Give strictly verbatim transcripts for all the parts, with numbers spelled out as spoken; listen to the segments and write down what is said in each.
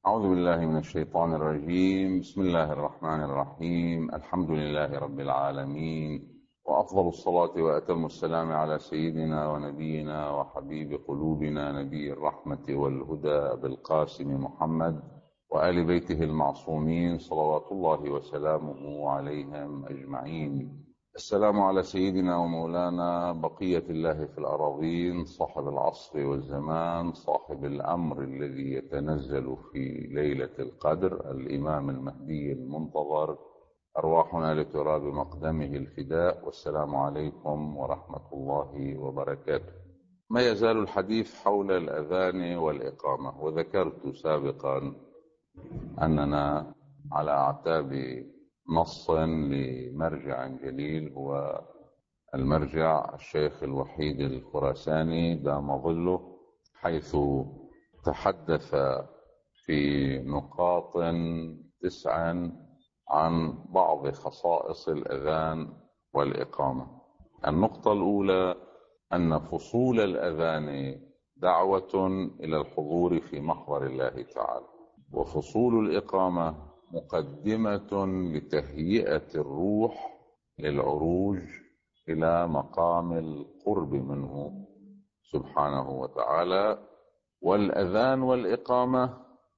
أعوذ بالله من الشيطان الرجيم. بسم الله الرحمن الرحيم. الحمد لله رب العالمين، وأفضل الصلاة وأتم السلام على سيدنا ونبينا وحبيب قلوبنا نبي الرحمة والهدى بالقاسم محمد وآل بيته المعصومين صلوات الله وسلامه عليهم أجمعين. السلام على سيدنا ومولانا بقية الله في الأراضين، صاحب العصر والزمان، صاحب الأمر الذي يتنزل في ليلة القدر، الإمام المهدي المنتظر، أرواحنا لتراب مقدمه الفداء. والسلام عليكم ورحمة الله وبركاته. ما يزال الحديث حول الأذان والإقامة، وذكرت سابقا أننا على أعتاب نص لمرجع جليل هو المرجع الشيخ الوحيد الخراساني دام ظله، حيث تحدث في نقاط تسع عن بعض خصائص الأذان والإقامة. النقطة الأولى أن فصول الأذان دعوة إلى الحضور في محضر الله تعالى، وفصول الإقامة مقدمة لتهيئة الروح للعروج إلى مقام القرب منه سبحانه وتعالى. والأذان والإقامة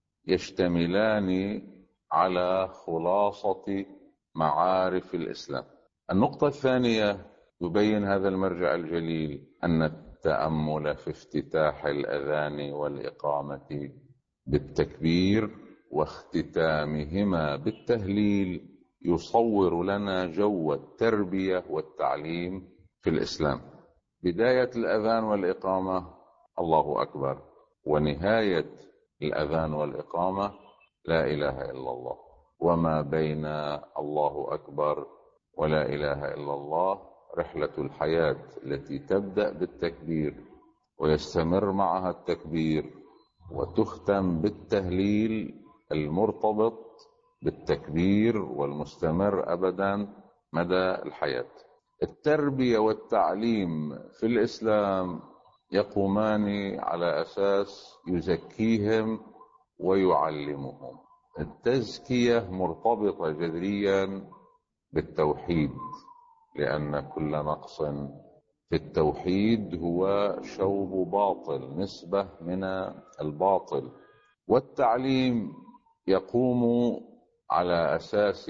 يشتملان على خلاصة معارف الإسلام. النقطة الثانية، يبين هذا المرجع الجليل أن التأمل في افتتاح الأذان والإقامة بالتكبير واختتامهما بالتهليل يصور لنا جو التربية والتعليم في الإسلام. بداية الأذان والإقامة الله أكبر، ونهاية الأذان والإقامة لا إله إلا الله، وما بين الله أكبر ولا إله إلا الله رحلة الحياة التي تبدأ بالتكبير ويستمر معها التكبير وتختم بالتهليل المرتبط بالتكبير والمستمر أبدا مدى الحياة. التربية والتعليم في الإسلام يقومان على أساس يزكيهم ويعلمهم. التزكية مرتبطة جذريا بالتوحيد، لأن كل نقص في التوحيد هو شوب باطل، نسبة من الباطل. والتعليم يقوم على أساس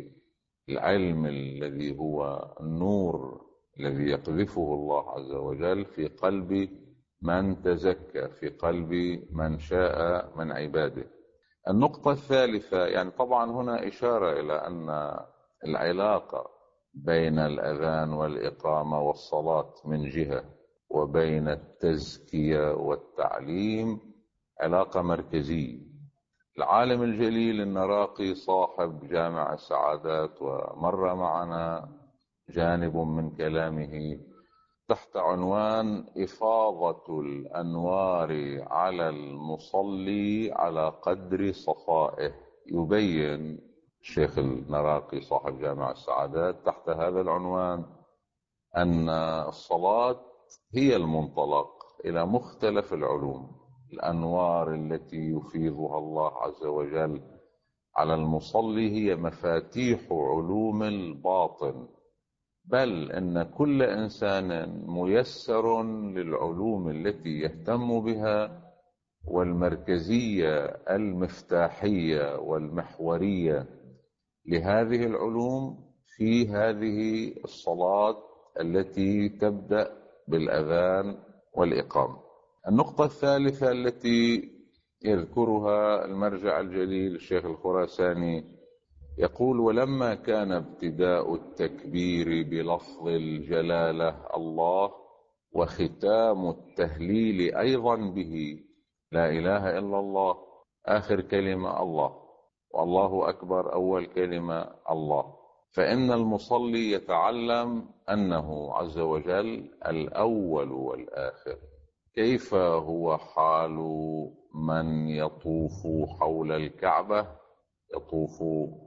العلم الذي هو النور الذي يقذفه الله عز وجل في قلب من تزكى، في قلب من شاء من عباده. النقطة الثالثة، يعني طبعا هنا إشارة إلى أن العلاقة بين الأذان والإقامة والصلاة من جهة، وبين التزكية والتعليم علاقة مركزية. العالم الجليل النراقي صاحب جامع السعادات، ومر معنا جانب من كلامه تحت عنوان إفاضة الأنوار على المصلي على قدر صفائه، يبين الشيخ النراقي صاحب جامع السعادات تحت هذا العنوان أن الصلاة هي المنطلق إلى مختلف العلوم. الأنوار التي يفيضها الله عز وجل على المصلي هي مفاتيح علوم الباطن، بل إن كل إنسان ميسر للعلوم التي يهتم بها، والمركزية المفتاحية والمحورية لهذه العلوم في هذه الصلاة التي تبدأ بالأذان والإقامة. النقطة الثالثة التي يذكرها المرجع الجليل الشيخ الخراساني يقول: ولما كان ابتداء التكبير بلفظ الجلالة الله، وختام التهليل أيضا به لا إله إلا الله، آخر كلمة الله، والله أكبر أول كلمة الله، فإن المصلي يتعلم أنه عز وجل الأول والآخر. كيف هو حال من يطوف حول الكعبة، يطوف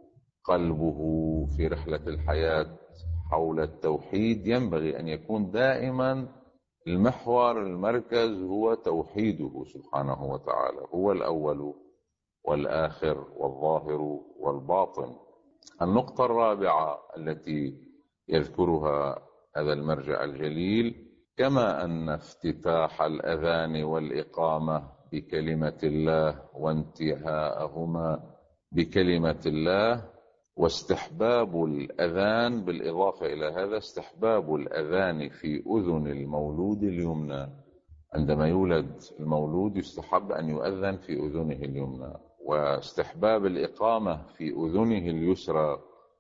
قلبه في رحلة الحياة حول التوحيد؟ ينبغي أن يكون دائما المحور المركز هو توحيده سبحانه وتعالى، هو الأول والآخر والظاهر والباطن. النقطة الرابعة التي يذكرها هذا المرجع الجليل: كما أن افتتاح الأذان والإقامة بكلمة الله وانتهاءهما بكلمة الله، واستحباب الأذان، بالإضافة إلى هذا استحباب الأذان في أذن المولود اليمنى. عندما يولد المولود يستحب أن يؤذن في أذنه اليمنى، واستحباب الإقامة في أذنه اليسرى،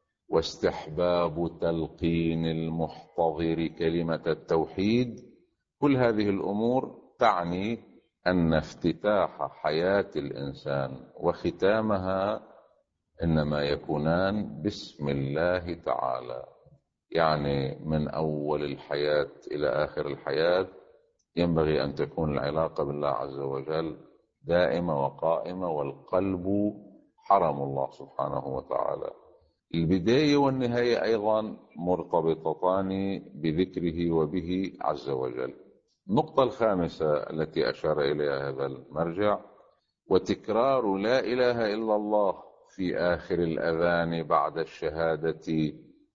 واستحباب تلقين المحتضر كلمة التوحيد. كل هذه الأمور تعني أن افتتاح حياة الإنسان وختامها إنما يكونان باسم الله تعالى. يعني من أول الحياة إلى آخر الحياة ينبغي أن تكون العلاقة بالله عز وجل دائمة وقائمة، والقلب حرم الله سبحانه وتعالى. البداية والنهاية أيضا مرتبطتان بذكره وبه عز وجل. النقطة الخامسة التي أشار إليها هذا المرجع: وتكرار لا إله إلا الله في آخر الأذان بعد الشهادة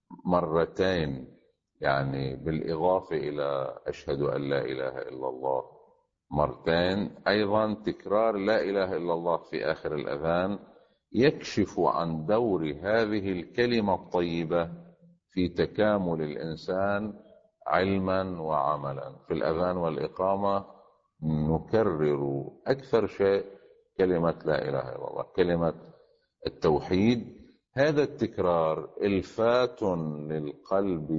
مرتين، يعني بالإضافة إلى أشهد أن لا إله إلا الله مرتين، أيضا تكرار لا إله إلا الله في آخر الأذان يكشف عن دور هذه الكلمة الطيبة في تكامل الإنسان علما وعملا. في الأذان والإقامة نكرر أكثر شيء كلمة لا إله إلا الله، كلمة التوحيد. هذا التكرار الفات للقلب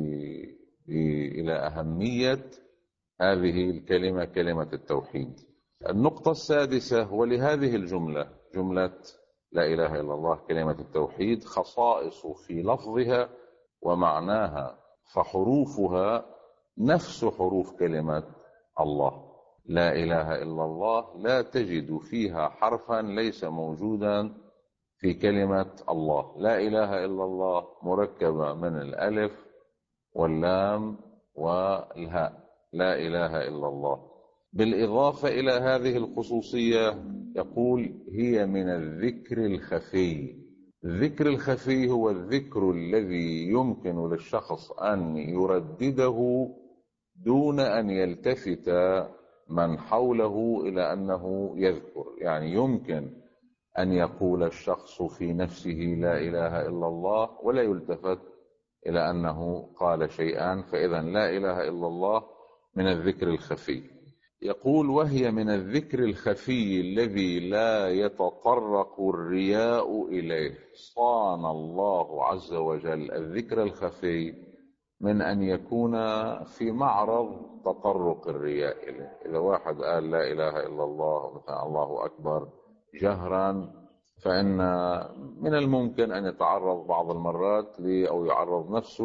إلى أهمية هذه الكلمة، كلمة التوحيد. النقطة السادسة: ولهذه الجملة، جملة لا إله إلا الله كلمة التوحيد، خصائص في لفظها ومعناها، فحروفها نفس حروف كلمة الله. لا إله إلا الله لا تجد فيها حرفا ليس موجودا في كلمة الله. لا إله إلا الله مركبة من الألف واللام والهاء، لا إله إلا الله. بالإضافة إلى هذه الخصوصية يقول: هي من الذكر الخفي. الذكر الخفي هو الذكر الذي يمكن للشخص أن يردده دون أن يلتفت من حوله إلى أنه يذكر. يعني يمكن أن يقول الشخص في نفسه لا إله إلا الله ولا يلتفت إلى أنه قال شيئا، فإذا لا إله إلا الله من الذكر الخفي. يقول: وهي من الذكر الخفي الذي لا يتطرق الرياء إليه. صان الله عز وجل الذكر الخفي من أن يكون في معرض تطرق الرياء إليه. إذا واحد قال لا إله إلا الله مثلا الله أكبر جهرا، فإن من الممكن أن يتعرض بعض المرات أو يعرض نفسه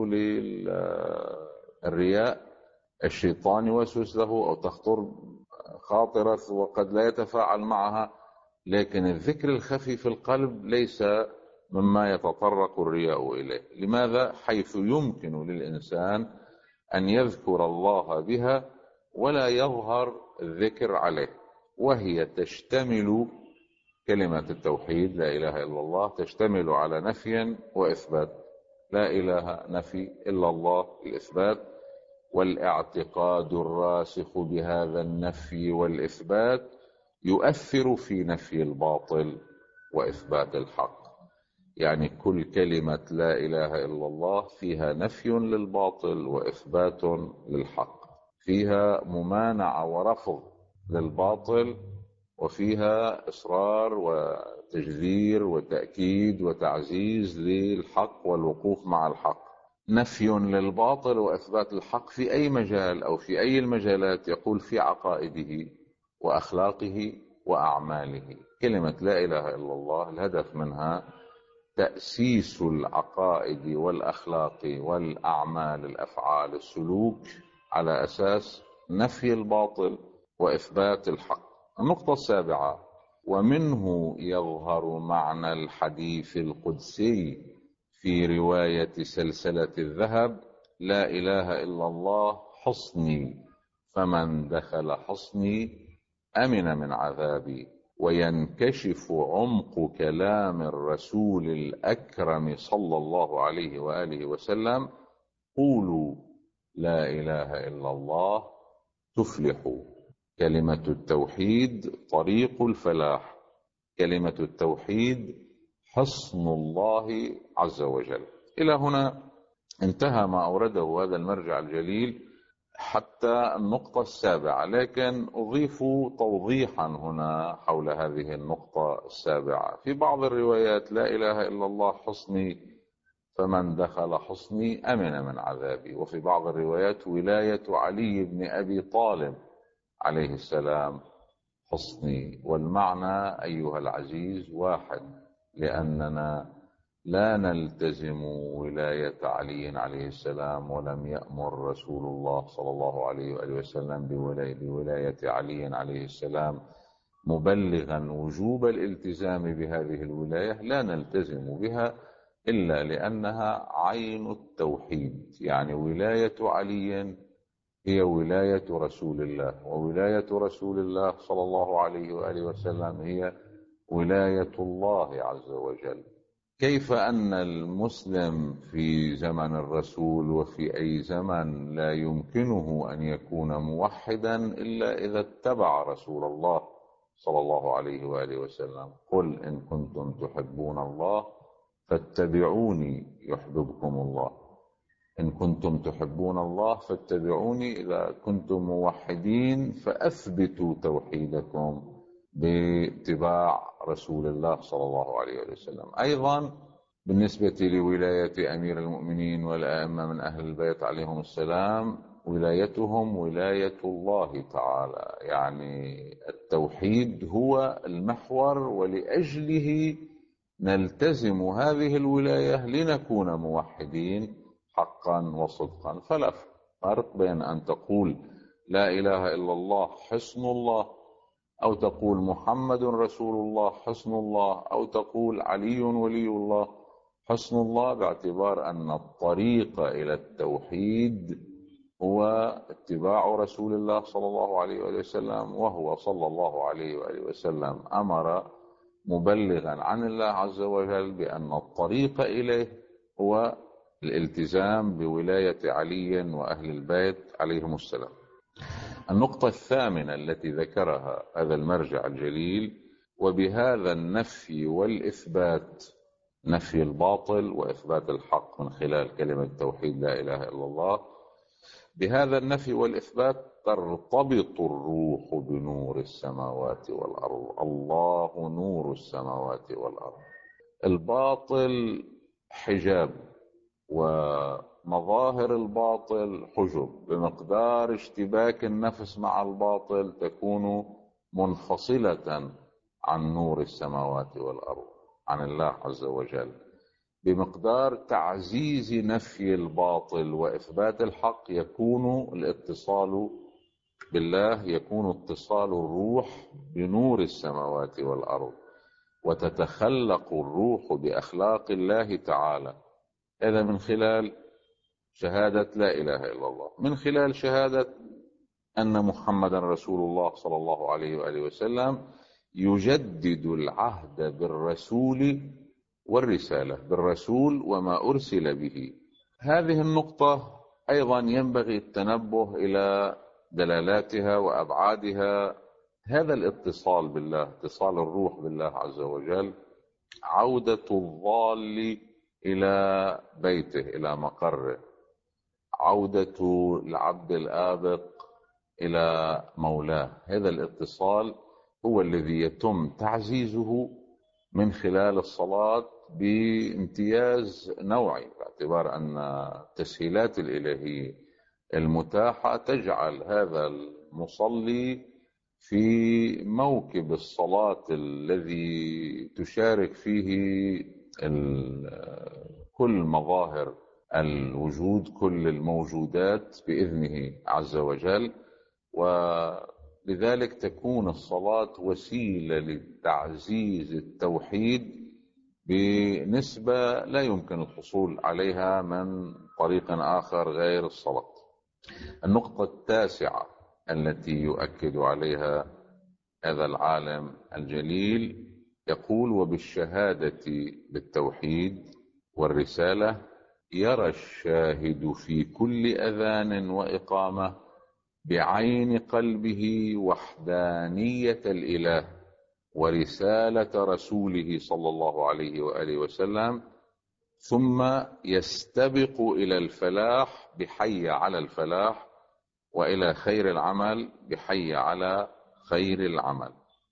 للرياء، الشيطان يوسوس له أو تخطر خاطرة وقد لا يتفاعل معها. لكن الذكر الخفي في القلب ليس مما يتطرق الرياء إليه. لماذا؟ حيث يمكن للإنسان أن يذكر الله بها ولا يظهر الذكر عليه. وهي تشتمل، كلمة التوحيد لا إله إلا الله تشتمل على نفي وإثبات. لا إله نفي، إلا الله الإثبات، والاعتقاد الراسخ بهذا النفي والإثبات يؤثر في نفي الباطل وإثبات الحق. يعني كل كلمة لا إله إلا الله فيها نفي للباطل وإثبات للحق، فيها ممانعة ورفض للباطل، وفيها إصرار وتجذير وتأكيد وتعزيز للحق والوقوف مع الحق. نفي للباطل وإثبات الحق في أي مجال أو في أي المجالات، يقول في عقائده وأخلاقه وأعماله. كلمة لا إله إلا الله الهدف منها تأسيس العقائد والأخلاق والأعمال، الأفعال، السلوك، على أساس نفي الباطل وإثبات الحق. النقطة السابعة: ومنه يظهر معنى الحديث القدسي في رواية سلسلة الذهب: لا إله إلا الله حصني، فمن دخل حصني أمن من عذابي. وينكشف عمق كلام الرسول الأكرم صلى الله عليه وآله وسلم: قولوا لا إله إلا الله تفلحوا. كلمة التوحيد طريق الفلاح، كلمة التوحيد حصن الله عز وجل. إلى هنا انتهى ما أورده هذا المرجع الجليل حتى النقطة السابعة، لكن أضيف توضيحا هنا حول هذه النقطة السابعة. في بعض الروايات: لا إله إلا الله حصني، فمن دخل حصني أمن من عذابي. وفي بعض الروايات: ولاية علي بن أبي طالب عليه السلام حصني. والمعنى أيها العزيز واحد، لأننا لا نلتزم ولاية علي عليه السلام، ولم يأمر رسول الله صلى الله عليه وآله وسلم بولاية علي عليه السلام مبلغا وجوب الالتزام بهذه الولاية. لا نلتزم بها إلا لأنها عين التوحيد، يعني ولاية علي هي ولاية رسول الله، وولاية رسول الله صلى الله عليه وآله وسلم هي ولاية الله عز وجل. كيف أن المسلم في زمن الرسول وفي أي زمن لا يمكنه أن يكون موحدا إلا إذا اتبع رسول الله صلى الله عليه وآله وسلم؟ قل إن كنتم تحبون الله فاتبعوني يحببكم الله. إن كنتم تحبون الله فاتبعوني. إذا كنتم موحدين فأثبتوا توحيدكم باتباع رسول الله صلى الله عليه وسلم. أيضا بالنسبة لولاية أمير المؤمنين والأئمة من أهل البيت عليهم السلام، ولايتهم ولاية الله تعالى، يعني التوحيد هو المحور، ولأجله نلتزم هذه الولاية لنكون موحدين حقا وصدقا. فلا فرق بين أن تقول لا إله إلا الله حصن الله، أو تقول محمد رسول الله حصن الله، أو تقول علي ولي الله حصن الله، باعتبار أن الطريق إلى التوحيد هو اتباع رسول الله صلى الله عليه وآله وسلم، وهو صلى الله عليه وآله وسلم أمر مبلغا عن الله عز وجل بأن الطريق إليه هو الالتزام بولاية علي وأهل البيت عليهم السلام. النقطة الثامنة التي ذكرها هذا المرجع الجليل: وبهذا النفي والإثبات، نفي الباطل وإثبات الحق من خلال كلمة توحيد لا إله إلا الله، بهذا النفي والإثبات ترتبط الروح بنور السماوات والأرض. الله نور السماوات والأرض. الباطل حجاب، ومظاهر الباطل حجب. بمقدار اشتباك النفس مع الباطل تكون منفصلة عن نور السماوات والأرض، عن الله عز وجل. بمقدار تعزيز نفي الباطل وإثبات الحق يكون الاتصال بالله، يكون اتصال الروح بنور السماوات والأرض، وتتخلق الروح بأخلاق الله تعالى. هذا من خلال شهادة لا إله إلا الله، من خلال شهادة أن محمدا رسول الله صلى الله عليه وآله وسلم يجدد العهد بالرسول والرسالة، بالرسول وما أرسل به. هذه النقطة أيضا ينبغي التنبه إلى دلالاتها وأبعادها. هذا الاتصال بالله، اتصال الروح بالله عز وجل، عودة الضال إلى بيته، إلى مقره، عودة العبد الآبق إلى مولاه. هذا الاتصال هو الذي يتم تعزيزه من خلال الصلاة بامتياز نوعي، باعتبار أن التسهيلات الإلهية المتاحة تجعل هذا المصلي في موكب الصلاة الذي تشارك فيه كل مظاهر الوجود، كل الموجودات بإذنه عز وجل. ولذلك تكون الصلاة وسيلة لتعزيز التوحيد بنسبة لا يمكن الحصول عليها من طريق آخر غير الصلاة. النقطة التاسعة التي يؤكد عليها هذا العالم الجليل يقول: وبالشهادة بالتوحيد والرسالة يرى الشاهد في كل أذان وإقامة بعين قلبه وحدانية الإله ورسالة رسوله صلى الله عليه وآله وسلم، ثم يستبق إلى الفلاح بحي على الفلاح، وإلى خير العمل بحي على خير العمل.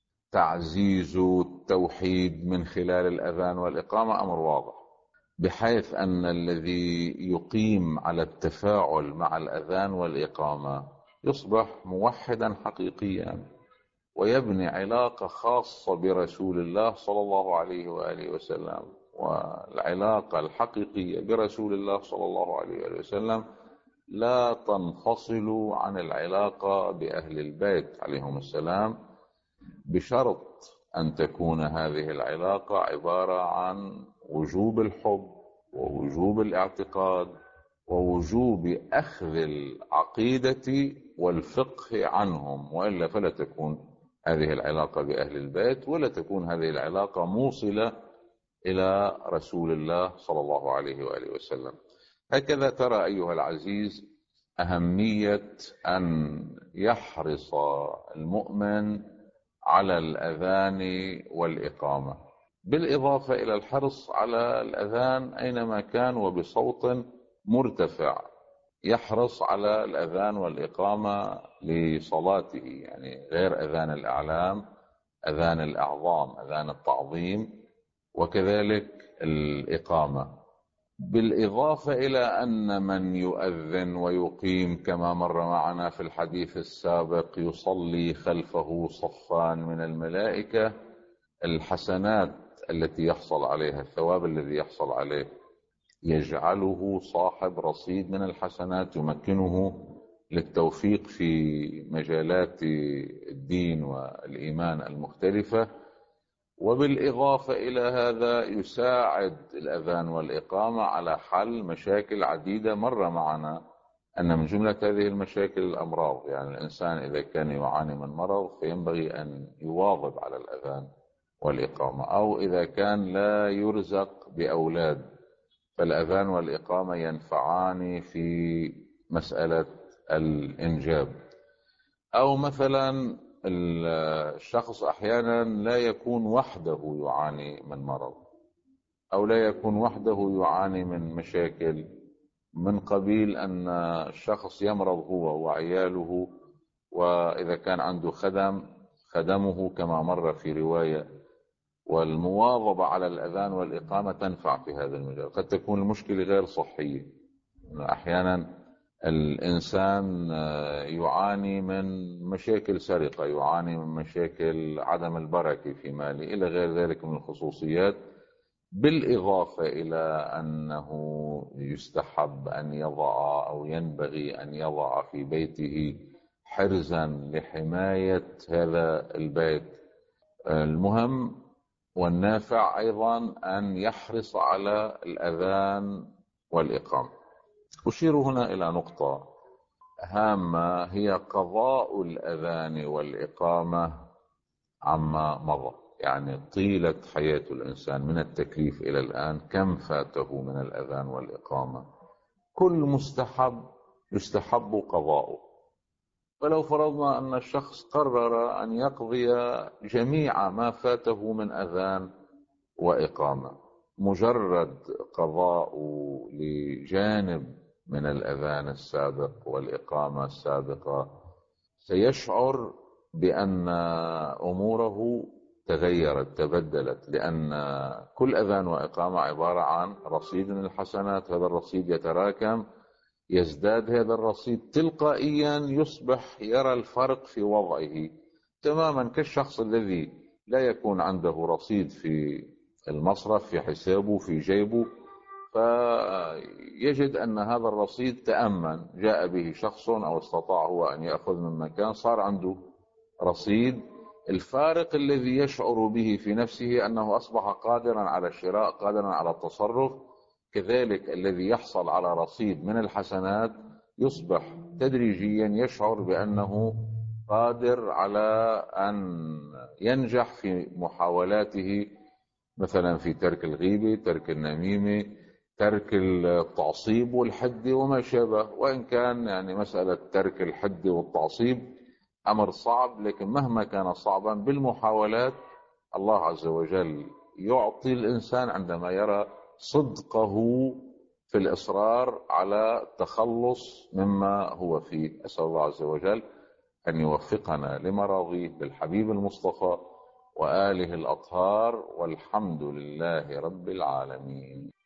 تعزيز التوحيد من خلال الأذان والإقامة أمر واضح، بحيث أن الذي يقيم على التفاعل مع الأذان والإقامة يصبح موحدا حقيقيا، ويبني علاقة خاصة برسول الله صلى الله عليه وآله وسلم. والعلاقة الحقيقية برسول الله صلى الله عليه وآله وسلم لا تنفصل عن العلاقة بأهل البيت عليهم السلام، بشرط أن تكون هذه العلاقة عبارة عن وجوب الحب ووجوب الاعتقاد ووجوب أخذ العقيدة والفقه عنهم، وإلا فلا تكون هذه العلاقة بأهل البيت، ولا تكون هذه العلاقة موصلة إلى رسول الله صلى الله عليه وآله وسلم. هكذا ترى أيها العزيز أهمية أن يحرص المؤمن على الأذان والإقامة، بالإضافة إلى الحرص على الأذان أينما كان وبصوت مرتفع. يحرص على الأذان والإقامة لصلاته، يعني غير أذان الأعلام، أذان الأعظام، أذان التعظيم، وكذلك الإقامة. بالإضافة إلى أن من يؤذن ويقيم كما مر معنا في الحديث السابق يصلي خلفه صفان من الملائكة، الحسنات التي يحصل عليها، الثواب الذي يحصل عليه، يجعله صاحب رصيد من الحسنات يمكنه للتوفيق في مجالات الدين والإيمان المختلفة. وبالإضافة إلى هذا يساعد الأذان والإقامة على حل مشاكل عديدة. مر معنا أن من جملة هذه المشاكل الأمراض، يعني الإنسان إذا كان يعاني من مرض فينبغي أن يواظب على الأذان والإقامة، أو إذا كان لا يرزق بأولاد فالأذان والإقامة ينفعان في مسألة الإنجاب. أو مثلا الشخص أحيانا لا يكون وحده يعاني من مرض، أو لا يكون وحده يعاني من مشاكل من قبيل أن الشخص يمرض هو وعياله، وإذا كان عنده خدم خدمه كما مر في رواية. والمواظبة على الأذان والإقامة تنفع في هذا المجال. قد تكون المشكلة غير صحية، أحيانا الإنسان يعاني من مشاكل سرقة، يعاني من مشاكل عدم البركة في ماله، إلى غير ذلك من الخصوصيات. بالإضافة إلى أنه يستحب أن يضع أو ينبغي أن يضع في بيته حرزا لحماية هذا البيت. المهم والنافع أيضا أن يحرص على الأذان والإقامة. أشير هنا إلى نقطة هامة، هي قضاء الأذان والإقامة عما مضى، يعني طيلة حياة الإنسان من التكليف إلى الآن كم فاته من الأذان والإقامة. كل مستحب يستحب قضاؤه. فلو فرضنا أن الشخص قرر أن يقضي جميع ما فاته من أذان وإقامة، مجرد قضاء لجانب من الأذان السابق والإقامة السابقة سيشعر بأن أموره تغيرت تبدلت، لأن كل أذان وإقامة عبارة عن رصيد من الحسنات. هذا الرصيد يتراكم، يزداد هذا الرصيد تلقائيا، يصبح يرى الفرق في وضعه تماما كالشخص الذي لا يكون عنده رصيد في المصرف في حسابه في جيبه، فيجد أن هذا الرصيد تأمن، جاء به شخص أو استطاع هو أن يأخذ من مكان، صار عنده رصيد. الفارق الذي يشعر به في نفسه أنه أصبح قادرا على الشراء، قادرا على التصرف. كذلك الذي يحصل على رصيد من الحسنات يصبح تدريجيا يشعر بأنه قادر على أن ينجح في محاولاته، مثلا في ترك الغيبة، ترك النميمة، ترك التعصيب والحد وما شابه. وإن كان يعني مسألة ترك الحد والتعصيب أمر صعب، لكن مهما كان صعبا بالمحاولات الله عز وجل يعطي الإنسان عندما يرى صدقه في الإصرار على التخلص مما هو فيه. أسأل الله عز وجل أن يوفقنا لمراضيه بالحبيب المصطفى وآله الأطهار، والحمد لله رب العالمين.